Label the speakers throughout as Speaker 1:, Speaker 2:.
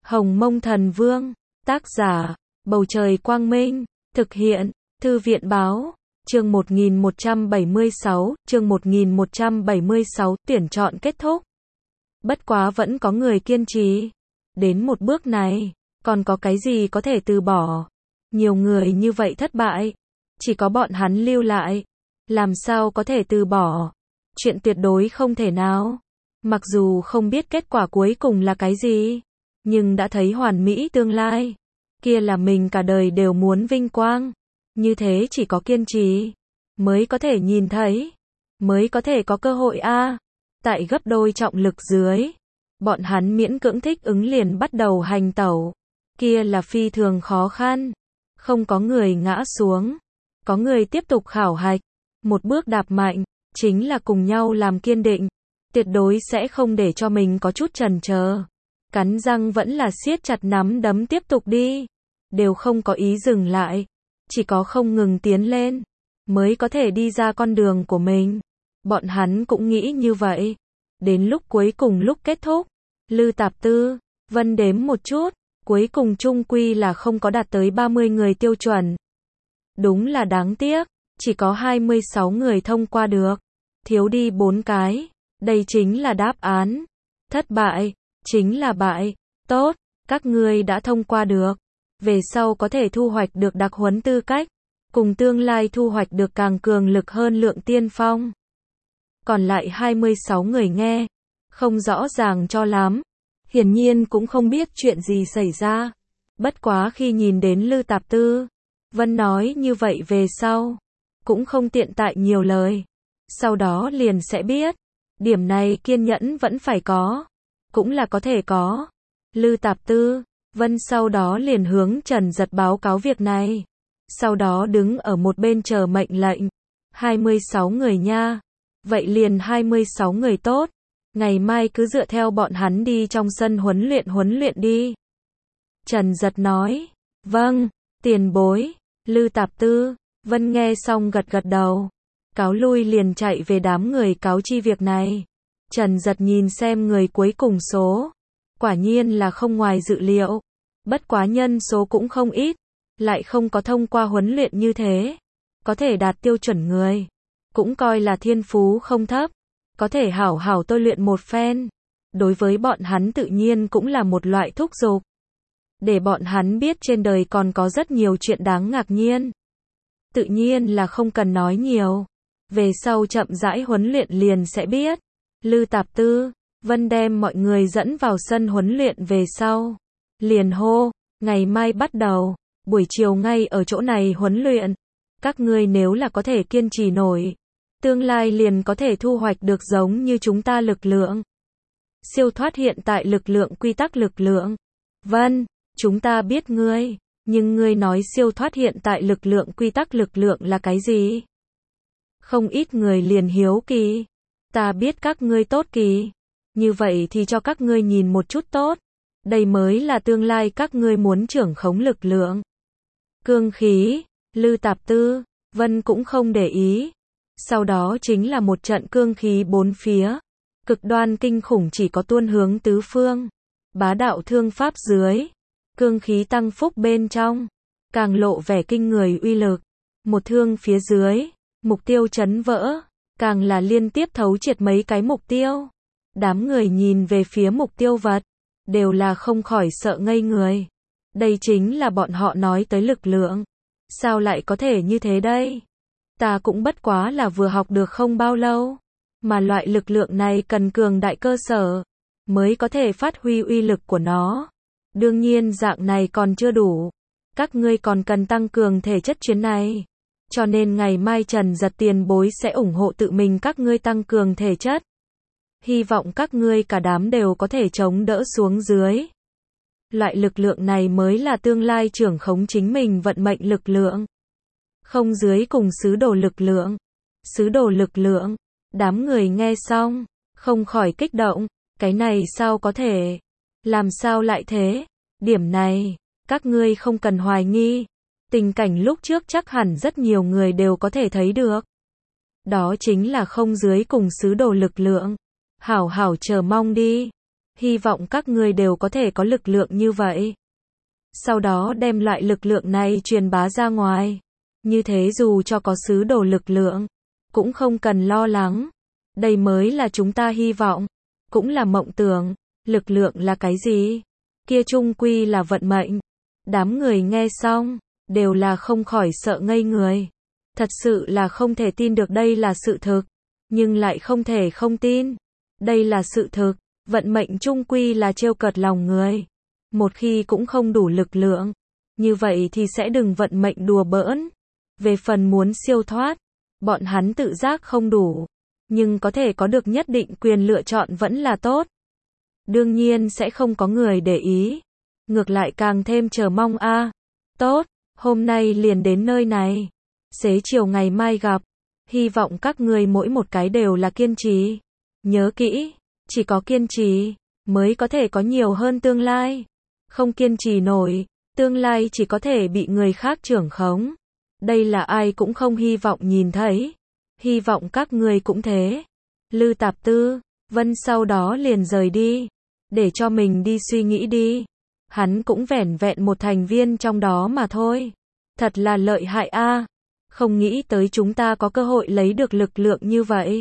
Speaker 1: Hồng Mông Thần Vương, tác giả, Bầu Trời Quang Minh, thực hiện, Thư viện Báo, chương 1176, chương 1176, tuyển chọn kết thúc. Bất quá vẫn có người kiên trì. Đến một bước này, còn có cái gì có thể từ bỏ. Nhiều người như vậy thất bại, chỉ có bọn hắn lưu lại. Làm sao có thể từ bỏ? Chuyện tuyệt đối không thể nào. Mặc dù không biết kết quả cuối cùng là cái gì, nhưng đã thấy hoàn mỹ tương lai. Kia là mình cả đời đều muốn vinh quang. Như thế chỉ có kiên trì mới có thể nhìn thấy, mới có thể có cơ hội a. Tại gấp đôi trọng lực dưới, bọn hắn miễn cưỡng thích ứng liền bắt đầu hành tẩu. Kia là phi thường khó khăn. Không có người ngã xuống, có người tiếp tục khảo hạch. Một bước đạp mạnh, chính là cùng nhau làm kiên định. Tuyệt đối sẽ không để cho mình có chút chần chờ. Cắn răng vẫn là siết chặt nắm đấm tiếp tục đi. Đều không có ý dừng lại. Chỉ có không ngừng tiến lên, mới có thể đi ra con đường của mình. Bọn hắn cũng nghĩ như vậy. Đến lúc cuối cùng lúc kết thúc, Lư Tạp Tư, Vân đếm một chút, cuối cùng chung quy là không có đạt tới 30 người tiêu chuẩn. Đúng là đáng tiếc, chỉ có 26 người thông qua được. Thiếu đi 4 cái, đây chính là đáp án. Thất bại, chính là bại. Tốt, các ngươi đã thông qua được. Về sau có thể thu hoạch được đặc huấn tư cách, cùng tương lai thu hoạch được càng cường lực hơn lượng tiên phong. Còn lại 26 người nghe, không rõ ràng cho lắm. Hiển nhiên cũng không biết chuyện gì xảy ra. Bất quá khi nhìn đến Lư Tạp Tư, Vân nói như vậy về sau, cũng không tiện tại nhiều lời. Sau đó liền sẽ biết, điểm này kiên nhẫn vẫn phải có, cũng là có thể có. Lư Tạp Tư, Vân sau đó liền hướng Trần Giật báo cáo việc này. Sau đó đứng ở một bên chờ mệnh lệnh. 26 người nha. Vậy liền 26 người tốt. Ngày mai cứ dựa theo bọn hắn đi trong sân huấn luyện đi. Trần Giật nói. Vâng, tiền bối. Lư Tạp Tư, Vân nghe xong gật gật đầu. Cáo lui liền chạy về đám người cáo chi việc này. Trần Giật nhìn xem người cuối cùng số. Quả nhiên là không ngoài dự liệu. Bất quá nhân số cũng không ít. Lại không có thông qua huấn luyện như thế. Có thể đạt tiêu chuẩn người. Cũng coi là thiên phú không thấp. Có thể hảo hảo tôi luyện một phen. Đối với bọn hắn tự nhiên cũng là một loại thúc giục. Để bọn hắn biết trên đời còn có rất nhiều chuyện đáng ngạc nhiên. Tự nhiên là không cần nói nhiều. Về sau chậm rãi huấn luyện liền sẽ biết. Lư Tạp Tư, Vân đem mọi người dẫn vào sân huấn luyện về sau. Liền hô, ngày mai bắt đầu, buổi chiều ngay ở chỗ này huấn luyện. Các ngươi nếu là có thể kiên trì nổi, tương lai liền có thể thu hoạch được giống như chúng ta lực lượng. Siêu thoát hiện tại lực lượng quy tắc lực lượng. Vân, chúng ta biết ngươi, nhưng ngươi nói siêu thoát hiện tại lực lượng quy tắc lực lượng là cái gì? Không ít người liền hiếu kỳ. Ta biết các ngươi tốt kỳ. Như vậy thì cho các ngươi nhìn một chút tốt. Đây mới là tương lai các ngươi muốn trưởng khống lực lượng. Cương khí, Lư Tạp Tư, Vân cũng không để ý. Sau đó chính là một trận cương khí bốn phía. Cực đoan kinh khủng chỉ có tuôn hướng tứ phương. Bá đạo thương pháp dưới. Cương khí tăng phúc bên trong. Càng lộ vẻ kinh người uy lực. Một thương phía dưới. Mục tiêu chấn vỡ. Càng là liên tiếp thấu triệt mấy cái mục tiêu. Đám người nhìn về phía mục tiêu vật. Đều là không khỏi sợ ngây người. Đây chính là bọn họ nói tới lực lượng. Sao lại có thể như thế đây? Ta cũng bất quá là vừa học được không bao lâu. Mà loại lực lượng này cần cường đại cơ sở. Mới có thể phát huy uy lực của nó. Đương nhiên dạng này còn chưa đủ. Các ngươi còn cần tăng cường thể chất chuyến này. Cho nên ngày mai Trần Giật tiền bối sẽ ủng hộ tự mình các ngươi tăng cường thể chất. Hy vọng các ngươi cả đám đều có thể chống đỡ xuống dưới. Loại lực lượng này mới là tương lai trưởng khống chính mình vận mệnh lực lượng. Không dưới cùng sứ đồ lực lượng. Sứ đồ lực lượng. Đám người nghe xong, không khỏi kích động. Cái này sao có thể? Làm sao lại thế? Điểm này, các ngươi không cần hoài nghi. Tình cảnh lúc trước chắc hẳn rất nhiều người đều có thể thấy được. Đó chính là không dưới cùng sứ đồ lực lượng. Hảo hảo chờ mong đi. Hy vọng các ngươi đều có thể có lực lượng như vậy. Sau đó đem loại lực lượng này truyền bá ra ngoài. Như thế dù cho có sứ đồ lực lượng, cũng không cần lo lắng. Đây mới là chúng ta hy vọng, cũng là mộng tưởng. Lực lượng là cái gì? Kia chung quy là vận mệnh. Đám người nghe xong, đều là không khỏi sợ ngây người. Thật sự là không thể tin được đây là sự thực, nhưng lại không thể không tin. Đây là sự thực, vận mệnh chung quy là trêu cợt lòng người. Một khi cũng không đủ lực lượng, như vậy thì sẽ đừng vận mệnh đùa bỡn. Về phần muốn siêu thoát, bọn hắn tự giác không đủ, nhưng có thể có được nhất định quyền lựa chọn vẫn là tốt. Đương nhiên sẽ không có người để ý, ngược lại càng thêm chờ mong a. Tốt, hôm nay liền đến nơi này. Xế chiều ngày mai gặp. Hy vọng các ngươi mỗi một cái đều là kiên trì. Nhớ kỹ, chỉ có kiên trì mới có thể có nhiều hơn tương lai. Không kiên trì nổi, tương lai chỉ có thể bị người khác trưởng khống. Đây là ai cũng không hy vọng nhìn thấy. Hy vọng các ngươi cũng thế. Lư Tạp Tư, Vân sau đó liền rời đi. Để cho mình đi suy nghĩ đi. Hắn cũng vẻn vẹn một thành viên trong đó mà thôi. Thật là lợi hại a. Không nghĩ tới chúng ta có cơ hội lấy được lực lượng như vậy.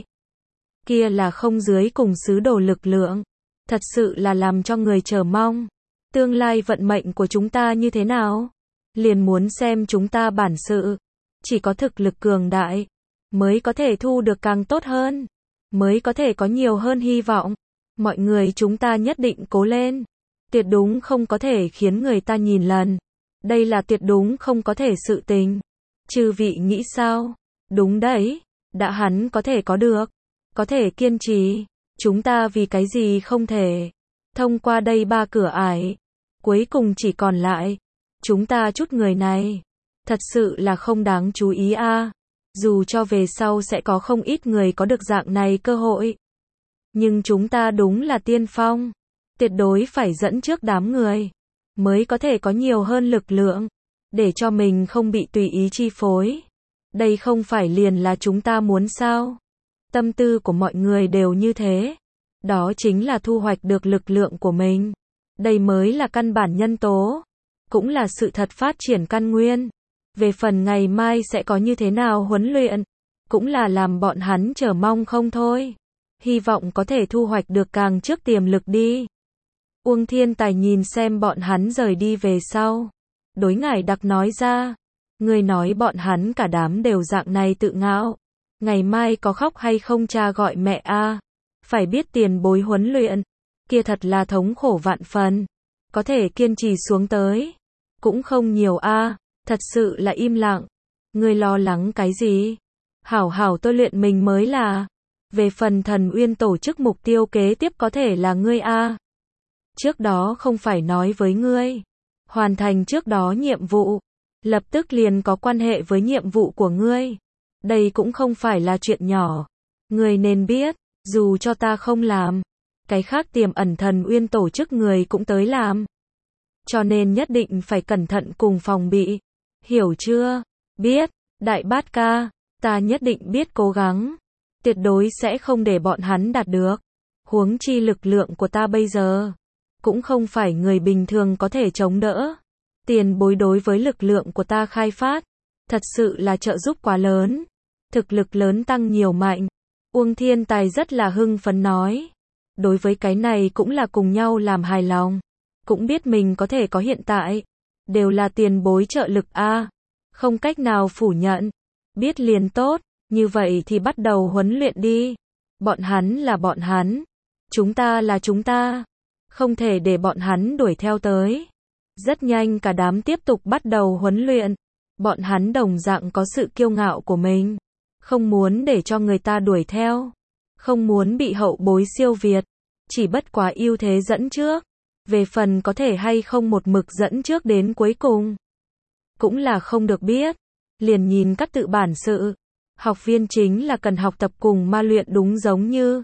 Speaker 1: Kia là không dưới cùng sứ đồ lực lượng. Thật sự là làm cho người chờ mong. Tương lai vận mệnh của chúng ta như thế nào? Liền muốn xem chúng ta bản sự. Chỉ có thực lực cường đại, mới có thể thu được càng tốt hơn. Mới có thể có nhiều hơn hy vọng. Mọi người chúng ta nhất định cố lên. Tuyệt đúng không có thể khiến người ta nhìn lần. Đây là tuyệt đúng không có thể sự tình. Chư vị nghĩ sao? Đúng đấy, đã hắn có thể có được, có thể kiên trì, chúng ta vì cái gì không thể. Thông qua đây 3 cửa ải, cuối cùng chỉ còn lại chúng ta chút người này. Thật sự là không đáng chú ý a. Dù cho về sau sẽ có không ít người có được dạng này cơ hội, nhưng chúng ta đúng là tiên phong, tuyệt đối phải dẫn trước đám người, mới có thể có nhiều hơn lực lượng, để cho mình không bị tùy ý chi phối. Đây không phải liền là chúng ta muốn sao? Tâm tư của mọi người đều như thế. Đó chính là thu hoạch được lực lượng của mình. Đây mới là căn bản nhân tố, cũng là sự thật phát triển căn nguyên. Về phần ngày mai sẽ có như thế nào huấn luyện, cũng là làm bọn hắn chờ mong không thôi. Hy vọng có thể thu hoạch được càng trước tiềm lực đi. Uông Thiên Tài nhìn xem bọn hắn rời đi về sau. Đối Ngải Đặc nói ra, người nói bọn hắn cả đám đều dạng này tự ngạo. Ngày mai có khóc hay không cha gọi mẹ a. Phải biết tiền bối huấn luyện, kia thật là thống khổ vạn phần. Có thể kiên trì xuống tới, cũng không nhiều a. Thật sự là im lặng. Người lo lắng cái gì? Hảo hảo tôi luyện mình mới là. Về phần Thần Uyên tổ chức mục tiêu kế tiếp có thể là ngươi a. Trước đó không phải nói với ngươi, hoàn thành trước đó nhiệm vụ, lập tức liền có quan hệ với nhiệm vụ của ngươi. Đây cũng không phải là chuyện nhỏ. Ngươi nên biết, dù cho ta không làm, cái khác tiềm ẩn Thần Uyên tổ chức người cũng tới làm. Cho nên nhất định phải cẩn thận cùng phòng bị. Hiểu chưa? Biết, Đại Bát ca, ta nhất định biết cố gắng. Tuyệt đối sẽ không để bọn hắn đạt được. Huống chi lực lượng của ta bây giờ, cũng không phải người bình thường có thể chống đỡ. Tiền bối đối với lực lượng của ta khai phát, thật sự là trợ giúp quá lớn. Thực lực lớn tăng nhiều mạnh. Uông Thiên Tài rất là hưng phấn nói. Đối với cái này cũng là cùng nhau làm hài lòng. Cũng biết mình có thể có hiện tại. Đều là tiền bối trợ lực a. Không cách nào phủ nhận. Biết liền tốt. Như vậy thì bắt đầu huấn luyện đi. Bọn hắn là bọn hắn. Chúng ta là chúng ta. Không thể để bọn hắn đuổi theo tới. Rất nhanh cả đám tiếp tục bắt đầu huấn luyện. Bọn hắn đồng dạng có sự kiêu ngạo của mình. Không muốn để cho người ta đuổi theo. Không muốn bị hậu bối siêu việt. Chỉ bất quá ưu thế dẫn trước. Về phần có thể hay không một mực dẫn trước đến cuối cùng, cũng là không được biết. Liền nhìn các tự bản sự. Học viên chính là cần học tập cùng ma luyện đúng giống như.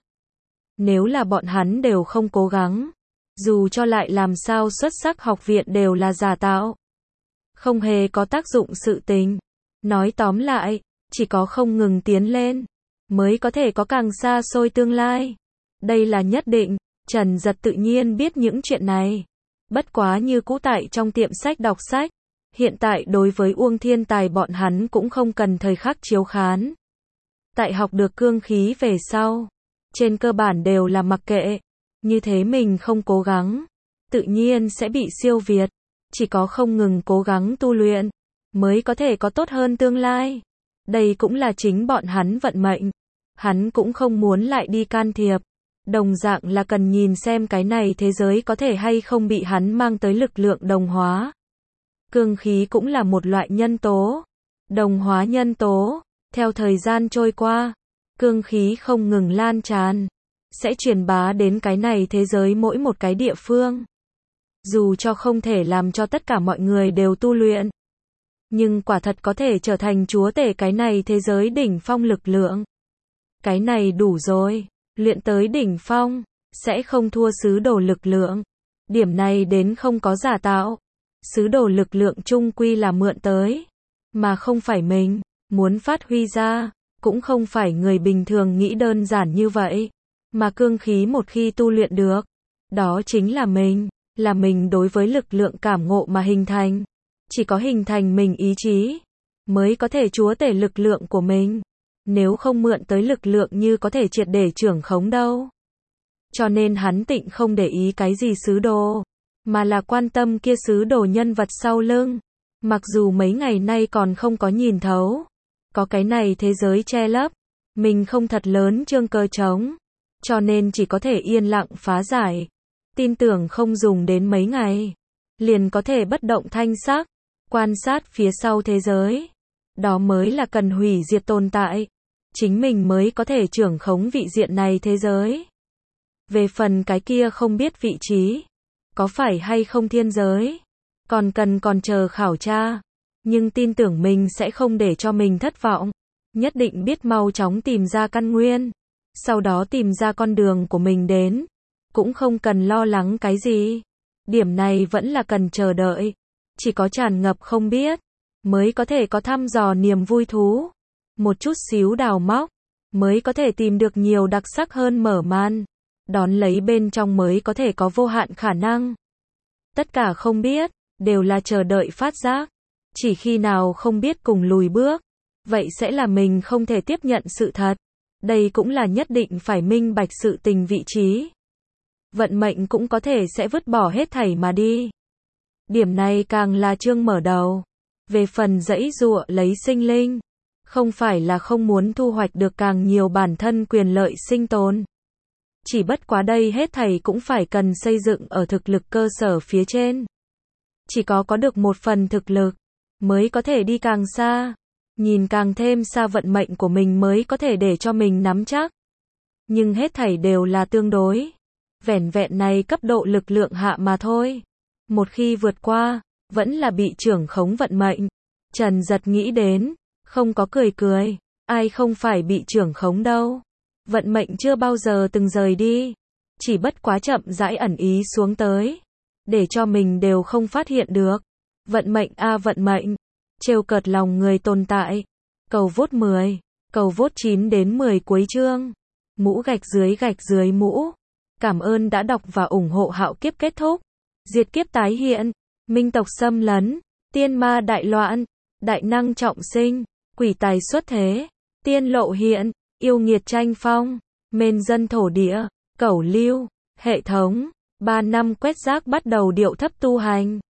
Speaker 1: Nếu là bọn hắn đều không cố gắng, dù cho lại làm sao xuất sắc học viện đều là giả tạo. Không hề có tác dụng sự tình. Nói tóm lại, chỉ có không ngừng tiến lên, mới có thể có càng xa xôi tương lai. Đây là nhất định. Trần Giật tự nhiên biết những chuyện này. Bất quá như cũ tại trong tiệm sách đọc sách. Hiện tại đối với Uông Thiên Tài bọn hắn cũng không cần thời khắc chiếu khán. Tại học được cương khí về sau, trên cơ bản đều là mặc kệ. Như thế mình không cố gắng, tự nhiên sẽ bị siêu việt. Chỉ có không ngừng cố gắng tu luyện, mới có thể có tốt hơn tương lai. Đây cũng là chính bọn hắn vận mệnh. Hắn cũng không muốn lại đi can thiệp. Đồng dạng là cần nhìn xem cái này thế giới có thể hay không bị hắn mang tới lực lượng đồng hóa. Cương khí cũng là một loại nhân tố. Đồng hóa nhân tố, theo thời gian trôi qua, cương khí không ngừng lan tràn, sẽ truyền bá đến cái này thế giới mỗi một cái địa phương. Dù cho không thể làm cho tất cả mọi người đều tu luyện, nhưng quả thật có thể trở thành chúa tể cái này thế giới đỉnh phong lực lượng. Cái này đủ rồi, luyện tới đỉnh phong, sẽ không thua sứ đồ lực lượng. Điểm này đến không có giả tạo. Sứ đồ lực lượng chung quy là mượn tới, mà không phải mình, muốn phát huy ra, cũng không phải người bình thường nghĩ đơn giản như vậy. Mà cương khí một khi tu luyện được, đó chính là mình đối với lực lượng cảm ngộ mà hình thành. Chỉ có hình thành mình ý chí, mới có thể chúa tể lực lượng của mình. Nếu không mượn tới lực lượng như có thể triệt để trưởng khống đâu. Cho nên hắn tịnh không để ý cái gì sứ đồ, mà là quan tâm kia sứ đồ nhân vật sau lưng. Mặc dù mấy ngày nay còn không có nhìn thấu, có cái này thế giới che lấp, mình không thật lớn trương cơ trống, cho nên chỉ có thể yên lặng phá giải. Tin tưởng không dùng đến mấy ngày, liền có thể bất động thanh sắc, quan sát phía sau thế giới. Đó mới là cần hủy diệt tồn tại. Chính mình mới có thể trưởng khống vị diện này thế giới. Về phần cái kia không biết vị trí, có phải hay không thiên giới, còn chờ khảo tra. Nhưng tin tưởng mình sẽ không để cho mình thất vọng. Nhất định biết mau chóng tìm ra căn nguyên. Sau đó tìm ra con đường của mình đến. Cũng không cần lo lắng cái gì. Điểm này vẫn là cần chờ đợi. Chỉ có tràn ngập không biết, mới có thể có thăm dò niềm vui thú. Một chút xíu đào móc, mới có thể tìm được nhiều đặc sắc hơn mở màn. Đón lấy bên trong mới có thể có vô hạn khả năng. Tất cả không biết, đều là chờ đợi phát giác. Chỉ khi nào không biết cùng lùi bước, vậy sẽ là mình không thể tiếp nhận sự thật. Đây cũng là nhất định phải minh bạch sự tình vị trí. Vận mệnh cũng có thể sẽ vứt bỏ hết thảy mà đi. Điểm này càng là chương mở đầu. Về phần giãy giụa lấy sinh linh, không phải là không muốn thu hoạch được càng nhiều bản thân quyền lợi sinh tồn. Chỉ bất quá đây hết thảy cũng phải cần xây dựng ở thực lực cơ sở phía trên. Chỉ có được một phần thực lực, mới có thể đi càng xa. Nhìn càng thêm xa vận mệnh của mình mới có thể để cho mình nắm chắc. Nhưng hết thảy đều là tương đối. Vẻn vẹn này cấp độ lực lượng hạ mà thôi. Một khi vượt qua, vẫn là bị trưởng khống vận mệnh. Trần Giật nghĩ đến, không có cười. Ai không phải bị trưởng khống đâu. Vận mệnh chưa bao giờ từng rời đi. Chỉ bất quá chậm rãi ẩn ý xuống tới. Để cho mình đều không phát hiện được. Vận mệnh a vận mệnh. Trêu cợt lòng người tồn tại. Cầu vote 10. Cầu vote 9 đến 10 cuối chương. Mũ gạch dưới mũ. Cảm ơn đã đọc và ủng hộ Hạo Kiếp kết thúc. Diệt kiếp tái hiện. Minh tộc xâm lấn. Tiên ma đại loạn. Đại năng trọng sinh. Quỷ tài xuất thế. Tiên lộ hiện. Yêu nghiệt tranh phong. Mên dân thổ địa. Cẩu lưu. Hệ thống. 3 năm quét rác bắt đầu điệu thấp tu hành.